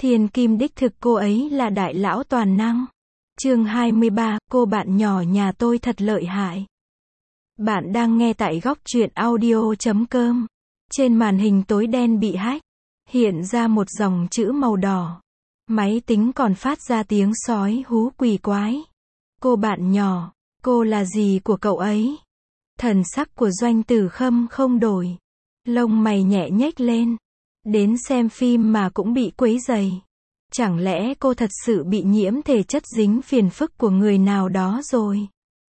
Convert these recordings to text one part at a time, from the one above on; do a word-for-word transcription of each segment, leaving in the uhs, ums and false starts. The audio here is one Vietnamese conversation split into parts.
Thiên kim đích thực cô ấy là đại lão toàn năng. Chương hai mươi ba, cô bạn nhỏ nhà tôi thật lợi hại. Bạn đang nghe tại góc truyện audio chấm com. Trên màn hình tối đen bị hack, hiện ra một dòng chữ màu đỏ. Máy tính còn phát ra tiếng sói hú quỷ quái. Cô bạn nhỏ, cô là gì của cậu ấy? Thần sắc của Doanh Tử Khâm không đổi. Lông mày nhẹ nhếch lên. Đến xem phim mà cũng bị quấy rầy. Chẳng lẽ cô thật sự bị nhiễm thể chất dính phiền phức của người nào đó rồi?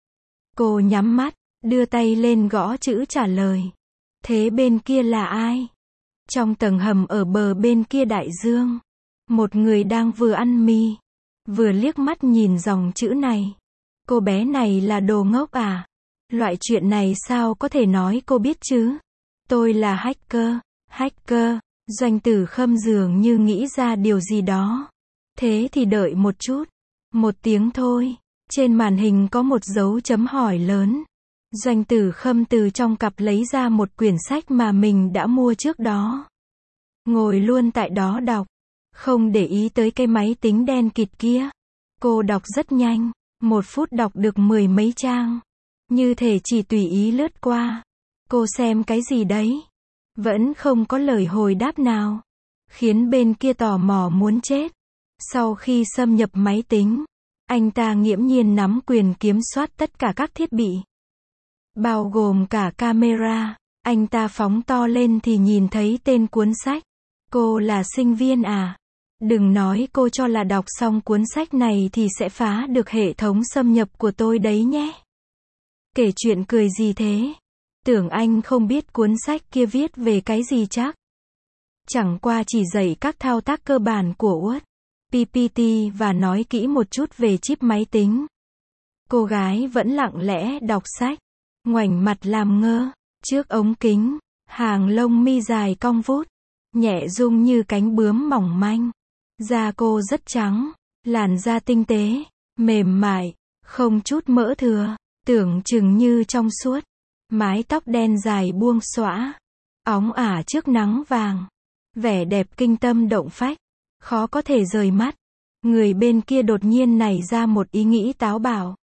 Cô nhắm mắt, đưa tay lên gõ chữ trả lời. Thế bên kia là ai? Trong tầng hầm ở bờ bên kia đại dương, một người đang vừa ăn mì, vừa liếc mắt nhìn dòng chữ này. Cô bé này là đồ ngốc à? Loại chuyện này sao có thể nói cô biết chứ? Tôi là hacker. Hacker. Doanh Tử Khâm dường như nghĩ ra điều gì đó. Thế thì đợi một chút. Một tiếng thôi. Trên màn hình có một dấu chấm hỏi lớn. Doanh Tử Khâm từ trong cặp lấy ra một quyển sách mà mình đã mua trước đó. Ngồi luôn tại đó đọc. Không để ý tới cái máy tính đen kịt kia. Cô đọc rất nhanh. Một phút đọc được mười mấy trang. Như thể chỉ tùy ý lướt qua. Cô xem cái gì đấy? Vẫn không có lời hồi đáp nào. Khiến bên kia tò mò muốn chết. Sau khi xâm nhập máy tính, anh ta nghiễm nhiên nắm quyền kiểm soát tất cả các thiết bị. Bao gồm cả camera. Anh ta phóng to lên thì nhìn thấy tên cuốn sách. Cô là sinh viên à? Đừng nói cô cho là đọc xong cuốn sách này thì sẽ phá được hệ thống xâm nhập của tôi đấy nhé. Kể chuyện cười gì thế? Tưởng anh không biết cuốn sách kia viết về cái gì chắc. Chẳng qua chỉ dạy các thao tác cơ bản của Word, pê pê tê và nói kỹ một chút về chip máy tính. Cô gái vẫn lặng lẽ đọc sách, ngoảnh mặt làm ngơ. Trước ống kính, hàng lông mi dài cong vút, nhẹ rung như cánh bướm mỏng manh. Da cô rất trắng, làn da tinh tế, mềm mại, không chút mỡ thừa, tưởng chừng như trong suốt. Mái tóc đen dài buông xõa, óng ả trước nắng vàng. Vẻ đẹp kinh tâm động phách, khó có thể rời mắt. Người bên kia đột nhiên nảy ra một ý nghĩ táo bạo.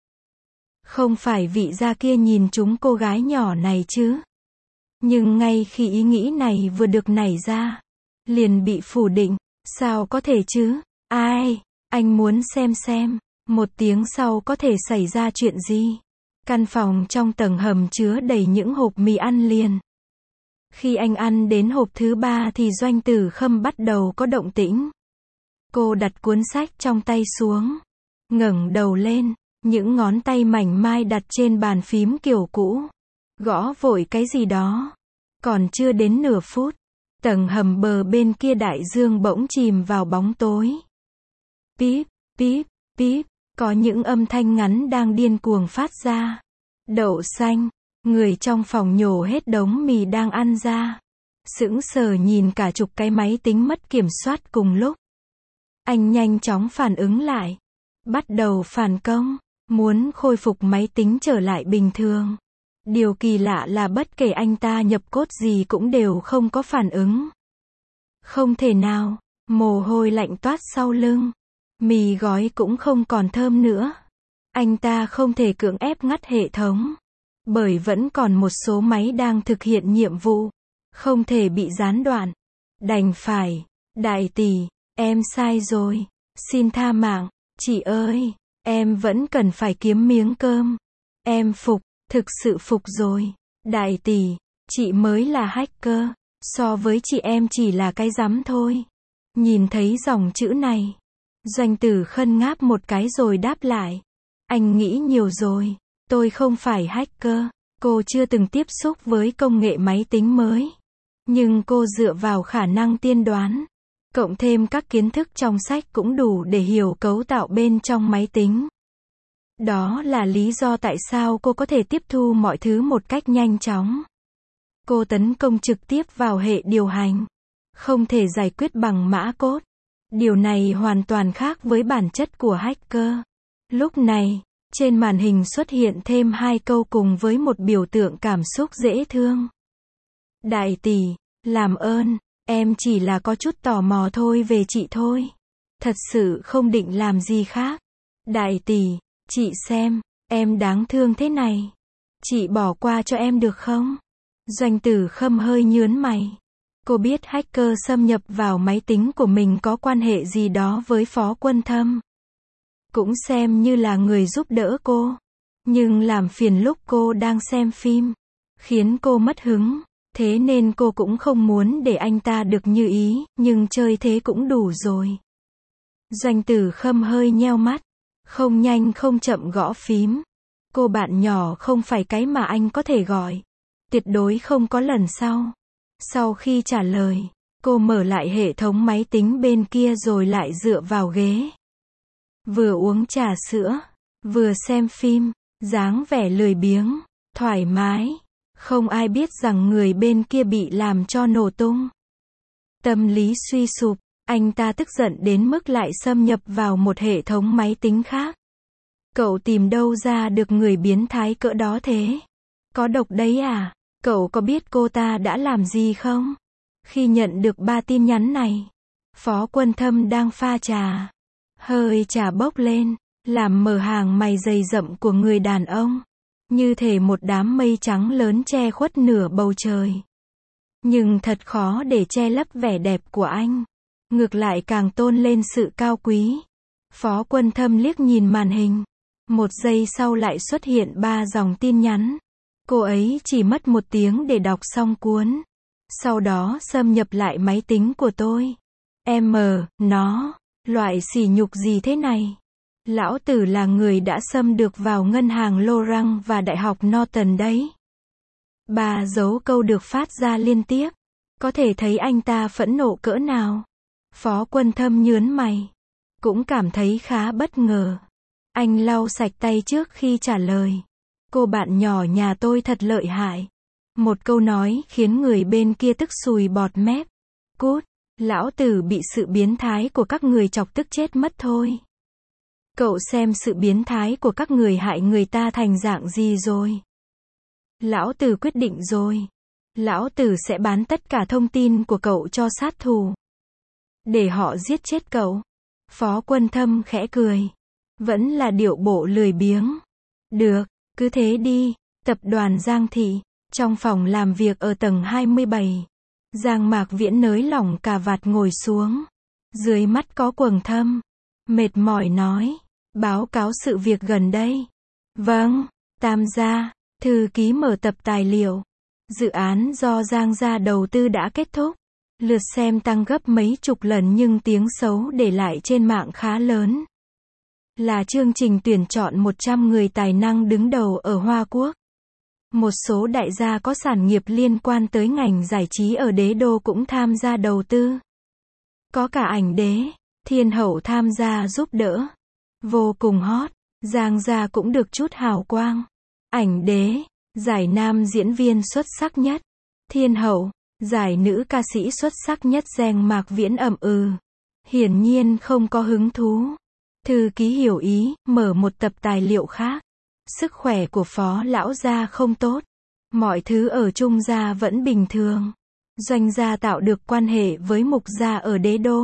Không phải vị gia kia nhìn trúng cô gái nhỏ này chứ? Nhưng ngay khi ý nghĩ này vừa được nảy ra, liền bị phủ định. Sao có thể chứ? Ai? Anh muốn xem xem, một tiếng sau có thể xảy ra chuyện gì? Căn phòng trong tầng hầm chứa đầy những hộp mì ăn liền. Khi anh ăn đến hộp thứ ba thì Doanh Tử Khâm bắt đầu có động tĩnh. Cô đặt cuốn sách trong tay xuống, ngẩng đầu lên, những ngón tay mảnh mai đặt trên bàn phím kiểu cũ, gõ vội cái gì đó. Còn chưa đến nửa phút, tầng hầm bờ bên kia đại dương bỗng chìm vào bóng tối. Píp, píp, píp. Có những âm thanh ngắn đang điên cuồng phát ra. Đậu xanh, người trong phòng nhổ hết đống mì đang ăn ra. Sững sờ nhìn cả chục cái máy tính mất kiểm soát cùng lúc. Anh nhanh chóng phản ứng lại. Bắt đầu phản công, muốn khôi phục máy tính trở lại bình thường. Điều kỳ lạ là bất kể anh ta nhập code gì cũng đều không có phản ứng. Không thể nào, mồ hôi lạnh toát sau lưng. Mì gói cũng không còn thơm nữa. Anh ta không thể cưỡng ép ngắt hệ thống. Bởi vẫn còn một số máy đang thực hiện nhiệm vụ. Không thể bị gián đoạn. Đành phải. Đại tỷ, em sai rồi. Xin tha mạng. Chị ơi, em vẫn cần phải kiếm miếng cơm. Em phục, thực sự phục rồi. Đại tỷ, chị mới là hacker. So với chị em chỉ là cái rắm thôi. Nhìn thấy dòng chữ này, Doanh Tử Khâm ngáp một cái rồi đáp lại. Anh nghĩ nhiều rồi. Tôi không phải hacker. Cô chưa từng tiếp xúc với công nghệ máy tính mới. Nhưng cô dựa vào khả năng tiên đoán, cộng thêm các kiến thức trong sách cũng đủ để hiểu cấu tạo bên trong máy tính. Đó là lý do tại sao cô có thể tiếp thu mọi thứ một cách nhanh chóng. Cô tấn công trực tiếp vào hệ điều hành. Không thể giải quyết bằng mã code. Điều này hoàn toàn khác với bản chất của hacker. Lúc này, trên màn hình xuất hiện thêm hai câu cùng với một biểu tượng cảm xúc dễ thương. Đại tỷ, làm ơn, em chỉ là có chút tò mò thôi về chị thôi. Thật sự không định làm gì khác. Đại tỷ, chị xem, em đáng thương thế này. Chị bỏ qua cho em được không? Doanh Tử Khâm hơi nhướng mày. Cô biết hacker xâm nhập vào máy tính của mình có quan hệ gì đó với Phó Quân Thâm. Cũng xem như là người giúp đỡ cô. Nhưng làm phiền lúc cô đang xem phim. Khiến cô mất hứng. Thế nên cô cũng không muốn để anh ta được như ý, nhưng chơi thế cũng đủ rồi. Doanh Tử Khâm hơi nheo mắt. Không nhanh không chậm gõ phím. Cô bạn nhỏ không phải cái mà anh có thể gọi. Tuyệt đối không có lần sau. Sau khi trả lời, cô mở lại hệ thống máy tính bên kia rồi lại dựa vào ghế. Vừa uống trà sữa, vừa xem phim, dáng vẻ lười biếng, thoải mái. Không ai biết rằng người bên kia bị làm cho nổ tung. Tâm lý suy sụp, anh ta tức giận đến mức lại xâm nhập vào một hệ thống máy tính khác. Cậu tìm đâu ra được người biến thái cỡ đó thế? Có độc đấy à? Cậu có biết cô ta đã làm gì không? Khi nhận được ba tin nhắn này, Phó Quân Thâm đang pha trà. Hơi trà bốc lên, làm mờ hàng mày dày rậm của người đàn ông. Như thể một đám mây trắng lớn che khuất nửa bầu trời. Nhưng thật khó để che lấp vẻ đẹp của anh. Ngược lại càng tôn lên sự cao quý. Phó Quân Thâm liếc nhìn màn hình. Một giây sau lại xuất hiện ba dòng tin nhắn. Cô ấy chỉ mất một tiếng để đọc xong cuốn. Sau đó xâm nhập lại máy tính của tôi. Em mờ, nó, loại sỉ nhục gì thế này? Lão tử là người đã xâm được vào ngân hàng Lorang và Đại học Norton đấy. Ba dấu câu được phát ra liên tiếp. Có thể thấy anh ta phẫn nộ cỡ nào. Phó Quân Thâm nhướng mày. Cũng cảm thấy khá bất ngờ. Anh lau sạch tay trước khi trả lời. Cô bạn nhỏ nhà tôi thật lợi hại. Một câu nói khiến người bên kia tức sùi bọt mép. Cút, lão tử bị sự biến thái của các người chọc tức chết mất thôi. Cậu xem sự biến thái của các người hại người ta thành dạng gì rồi. Lão tử quyết định rồi. Lão tử sẽ bán tất cả thông tin của cậu cho sát thủ. Để họ giết chết cậu. Phó Quân Thâm khẽ cười. Vẫn là điệu bộ lười biếng. Được, cứ thế đi. Tập đoàn Giang Thị. Trong phòng làm việc ở tầng hai mươi bảy. Giang Mạc Viễn nới lỏng cà vạt ngồi xuống. Dưới mắt có quầng thâm. Mệt mỏi nói. Báo cáo sự việc gần đây. Vâng, Tam gia. Thư ký mở tập tài liệu. Dự án do Giang gia đầu tư đã kết thúc. Lượt xem tăng gấp mấy chục lần nhưng tiếng xấu để lại trên mạng khá lớn. Là chương trình tuyển chọn một trăm người tài năng đứng đầu ở Hoa Quốc. Một số đại gia có sản nghiệp liên quan tới ngành giải trí ở đế đô cũng tham gia đầu tư. Có cả ảnh đế, thiên hậu tham gia giúp đỡ. Vô cùng hot, Giang gia cũng được chút hào quang. Ảnh đế, giải nam diễn viên xuất sắc nhất. Thiên hậu, giải nữ ca sĩ xuất sắc nhất. Giang Mạc Viễn ậm ừ. Hiển nhiên không có hứng thú. Thư ký hiểu ý, mở một tập tài liệu khác. Sức khỏe của Phó lão gia không tốt. Mọi thứ ở Trung gia vẫn bình thường. Doanh gia tạo được quan hệ với Mục gia ở đế đô.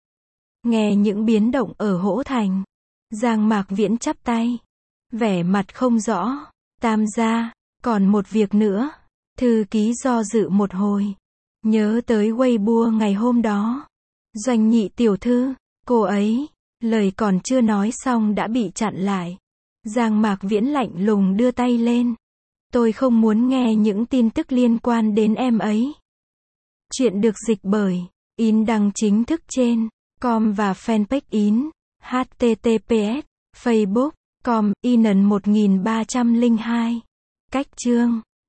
Nghe những biến động ở Hỗ Thành. Giang Mạc Viễn chắp tay. Vẻ mặt không rõ. Tam gia, còn một việc nữa. Thư ký do dự một hồi. Nhớ tới Weibo ngày hôm đó. Doanh nhị tiểu thư, cô ấy, lời còn chưa nói xong đã bị chặn lại. Giang Mạc Viễn lạnh lùng đưa tay lên. Tôi không muốn nghe những tin tức liên quan đến em ấy. Chuyện được dịch bởi In đăng chính thức trên com và fanpage In. H T T P S Facebook com in một ba không hai. Cách chương